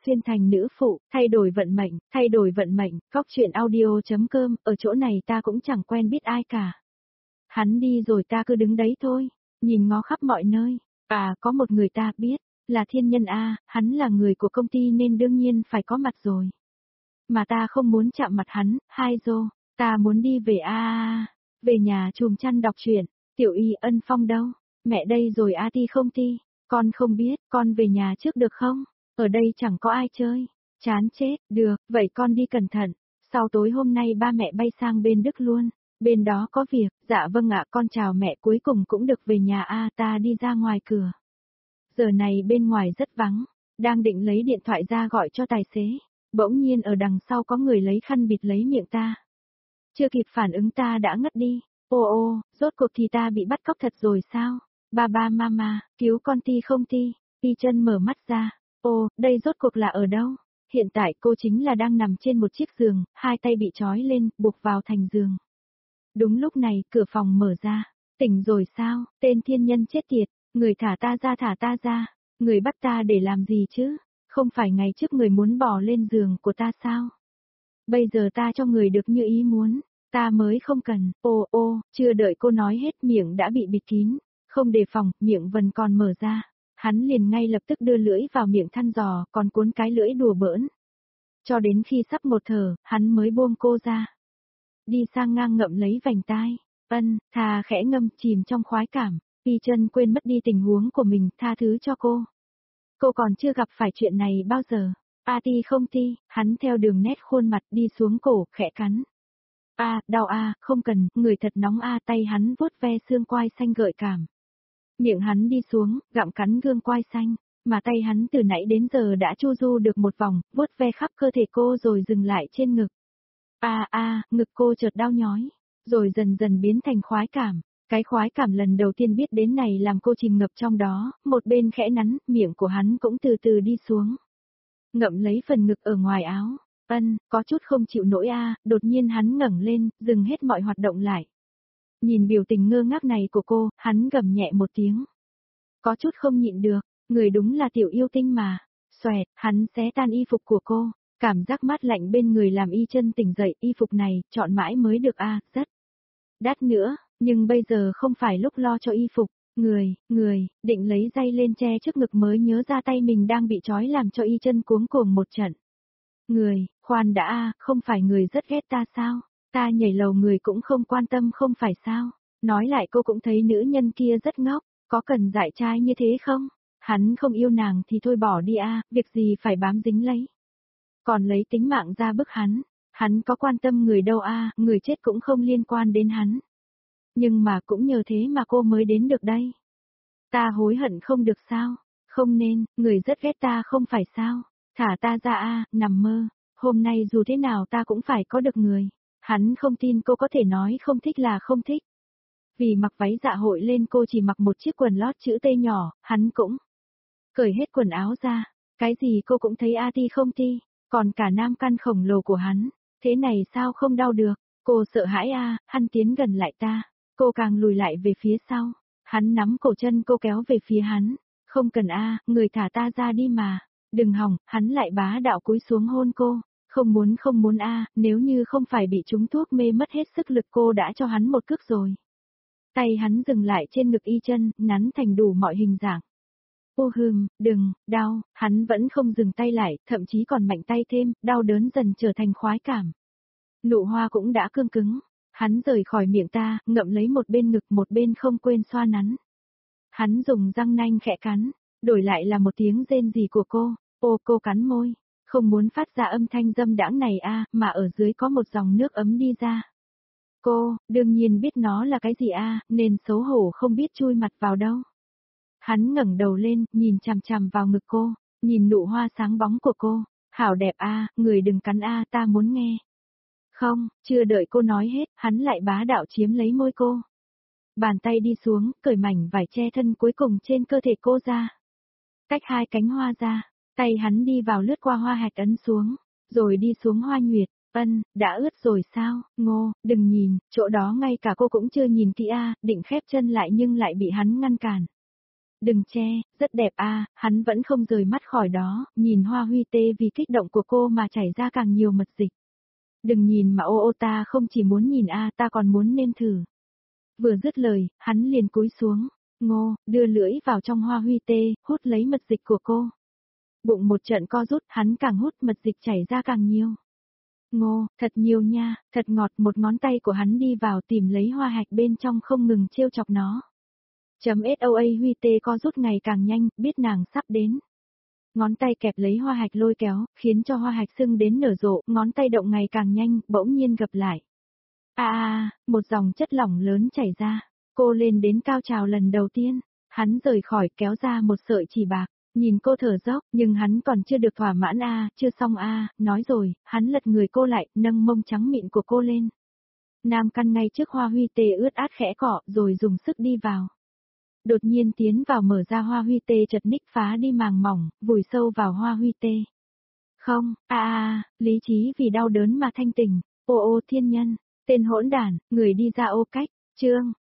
xuyên thành nữ phụ, thay đổi vận mệnh, Góc Chuyện Audio.com, ở chỗ này ta cũng chẳng quen biết ai cả. Hắn đi rồi ta cứ đứng đấy thôi, nhìn ngó khắp mọi nơi. À, có một người ta biết, là Thiên Nhân A, hắn là người của công ty nên đương nhiên phải có mặt rồi. Mà ta không muốn chạm mặt hắn, hai dô, ta muốn đi về về nhà chùm chăn đọc truyện. Tiểu Y Ân Phong đâu? Mẹ đây rồi a Ti không Ti? Con không biết, con về nhà trước được không? Ở đây chẳng có ai chơi. Chán chết, được, vậy con đi cẩn thận. Sau tối hôm nay ba mẹ bay sang bên Đức luôn. Bên đó có việc, dạ vâng ạ, con chào mẹ, cuối cùng cũng được về nhà ta đi ra ngoài cửa. Giờ này bên ngoài rất vắng, đang định lấy điện thoại ra gọi cho tài xế. Bỗng nhiên ở đằng sau có người lấy khăn bịt lấy miệng ta. Chưa kịp phản ứng ta đã ngất đi. Ô, rốt cuộc thì ta bị bắt cóc thật rồi sao? Ba mama, cứu con Ti không Ti? Ti chân mở mắt ra. Ô, đây rốt cuộc là ở đâu? Hiện tại cô chính là đang nằm trên một chiếc giường, hai tay bị trói lên, buộc vào thành giường. Đúng lúc này, cửa phòng mở ra. Tỉnh rồi sao? Tên thiên nhân chết tiệt, người thả ta ra. Người bắt ta để làm gì chứ? Không phải ngày trước người muốn bỏ lên giường của ta sao? Bây giờ ta cho người được như ý muốn, ta mới không cần. Ô, chưa đợi cô nói hết miệng đã bị bịt kín, không đề phòng, miệng vẫn còn mở ra. Hắn liền ngay lập tức đưa lưỡi vào miệng thăm dò, còn cuốn cái lưỡi đùa bỡn. Cho đến khi sắp một thở, hắn mới buông cô ra. Đi sang ngang ngậm lấy vành tai, thà khẽ ngâm chìm trong khoái cảm. Ti chân quên mất đi tình huống của mình, tha thứ cho cô. Cô còn chưa gặp phải chuyện này bao giờ. A Ti không Ti, hắn theo đường nét khuôn mặt đi xuống cổ, khẽ cắn. Đau không cần, người thật nóng tay hắn vuốt ve xương quai xanh gợi cảm. Miệng hắn đi xuống, gặm cắn gương quai xanh, mà tay hắn từ nãy đến giờ đã chu du được một vòng, vuốt ve khắp cơ thể cô rồi dừng lại trên ngực. Ngực cô chợt đau nhói, rồi dần dần biến thành khoái cảm. Cái khoái cảm lần đầu tiên biết đến này làm cô chìm ngập trong đó, một bên khẽ nắn, miệng của hắn cũng từ từ đi xuống. Ngậm lấy phần ngực ở ngoài áo. Có chút không chịu nổi đột nhiên hắn ngẩng lên, dừng hết mọi hoạt động lại. Nhìn biểu tình ngơ ngác này của cô, hắn gầm nhẹ một tiếng. Có chút không nhịn được, người đúng là tiểu yêu tinh mà. Xoẹt, hắn xé tan y phục của cô, cảm giác mát lạnh bên người làm y chân tỉnh dậy, y phục này, chọn mãi mới được rất đắt nữa, nhưng bây giờ không phải lúc lo cho y phục. Người, định lấy dây lên che trước ngực mới nhớ ra tay mình đang bị trói làm cho y chân cuống cuồng một trận. Người, khoan đã không phải người rất ghét ta sao? Ta nhảy lầu người cũng không quan tâm không phải sao? Nói lại cô cũng thấy nữ nhân kia rất ngốc, có cần dại trai như thế không? Hắn không yêu nàng thì thôi bỏ đi việc gì phải bám dính lấy. Còn lấy tính mạng ra bức hắn có quan tâm người đâu người chết cũng không liên quan đến hắn. Nhưng mà cũng nhờ thế mà cô mới đến được đây. Ta hối hận không được sao? Không nên, người rất ghét ta không phải sao? Thả ta ra nằm mơ. Hôm nay dù thế nào ta cũng phải có được người. Hắn không tin cô có thể nói không thích là không thích. Vì mặc váy dạ hội lên cô chỉ mặc một chiếc quần lót chữ T nhỏ, hắn cũng cởi hết quần áo ra. Cái gì cô cũng thấy Ti không Ti, còn cả nam căn khổng lồ của hắn. Thế này sao không đau được? Cô sợ hãi hắn tiến gần lại ta. Cô càng lùi lại về phía sau. Hắn nắm cổ chân cô kéo về phía hắn. Không cần người thả ta ra đi mà. Đừng hỏng, hắn lại bá đạo cúi xuống hôn cô. Không muốn nếu như không phải bị trúng thuốc mê mất hết sức lực cô đã cho hắn một cước rồi. Tay hắn dừng lại trên ngực y chân, nắn thành đủ mọi hình dạng. Đừng, đau, hắn vẫn không dừng tay lại, thậm chí còn mạnh tay thêm, đau đớn dần trở thành khoái cảm. Nụ hoa cũng đã cương cứng. Hắn rời khỏi miệng ta, ngậm lấy một bên ngực một bên không quên xoa nắn. Hắn dùng răng nanh khẽ cắn, đổi lại là một tiếng rên rỉ của cô. Cô cắn môi, không muốn phát ra âm thanh dâm đãng này mà ở dưới có một dòng nước ấm đi ra. Cô, đương nhiên biết nó là cái gì nên xấu hổ không biết chui mặt vào đâu. Hắn ngẩng đầu lên, nhìn chằm chằm vào ngực cô, nhìn nụ hoa sáng bóng của cô. Hảo đẹp người đừng cắn ta muốn nghe. Không, chưa đợi cô nói hết, hắn lại bá đạo chiếm lấy môi cô. Bàn tay đi xuống, cởi mảnh vải che thân cuối cùng trên cơ thể cô ra. Tách hai cánh hoa ra, tay hắn đi vào lướt qua hoa hạch ấn xuống, rồi đi xuống hoa nguyệt. Đã ướt rồi sao? Ngô, đừng nhìn, chỗ đó ngay cả cô cũng chưa nhìn kỹ định khép chân lại nhưng lại bị hắn ngăn cản. Đừng che, rất đẹp a, hắn vẫn không rời mắt khỏi đó, nhìn Hoa Huy tê vì kích động của cô mà chảy ra càng nhiều mật dịch. Đừng nhìn mà ô ta không chỉ muốn nhìn a, ta còn muốn nếm thử. Vừa dứt lời, hắn liền cúi xuống, ngô, đưa lưỡi vào trong Hoa Huy tê, hút lấy mật dịch của cô. Bụng một trận co rút, hắn càng hút mật dịch chảy ra càng nhiều. Ngô, thật nhiều nha, thật ngọt, một ngón tay của hắn đi vào tìm lấy hoa hạch bên trong không ngừng trêu chọc nó. SOA Huy tê co rút ngày càng nhanh, biết nàng sắp đến. Ngón tay kẹp lấy hoa hạch lôi kéo, khiến cho hoa hạch sưng đến nở rộ, ngón tay động ngày càng nhanh, bỗng nhiên gập lại. Một dòng chất lỏng lớn chảy ra. Cô lên đến cao trào lần đầu tiên. Hắn rời khỏi kéo ra một sợi chỉ bạc. Nhìn cô thở dốc, nhưng hắn còn chưa được thỏa mãn chưa xong nói rồi, hắn lật người cô lại, nâng mông trắng mịn của cô lên. Nam căn ngay trước Hoa Huy tê ướt át khẽ cọ, rồi dùng sức đi vào. Đột nhiên tiến vào mở ra Hoa Huy tê chật ních phá đi màng mỏng, vùi sâu vào Hoa Huy tê. Không, lý trí vì đau đớn mà thanh tỉnh, ô thiên nhân, tên hỗn đản, người đi ra ô cách, chương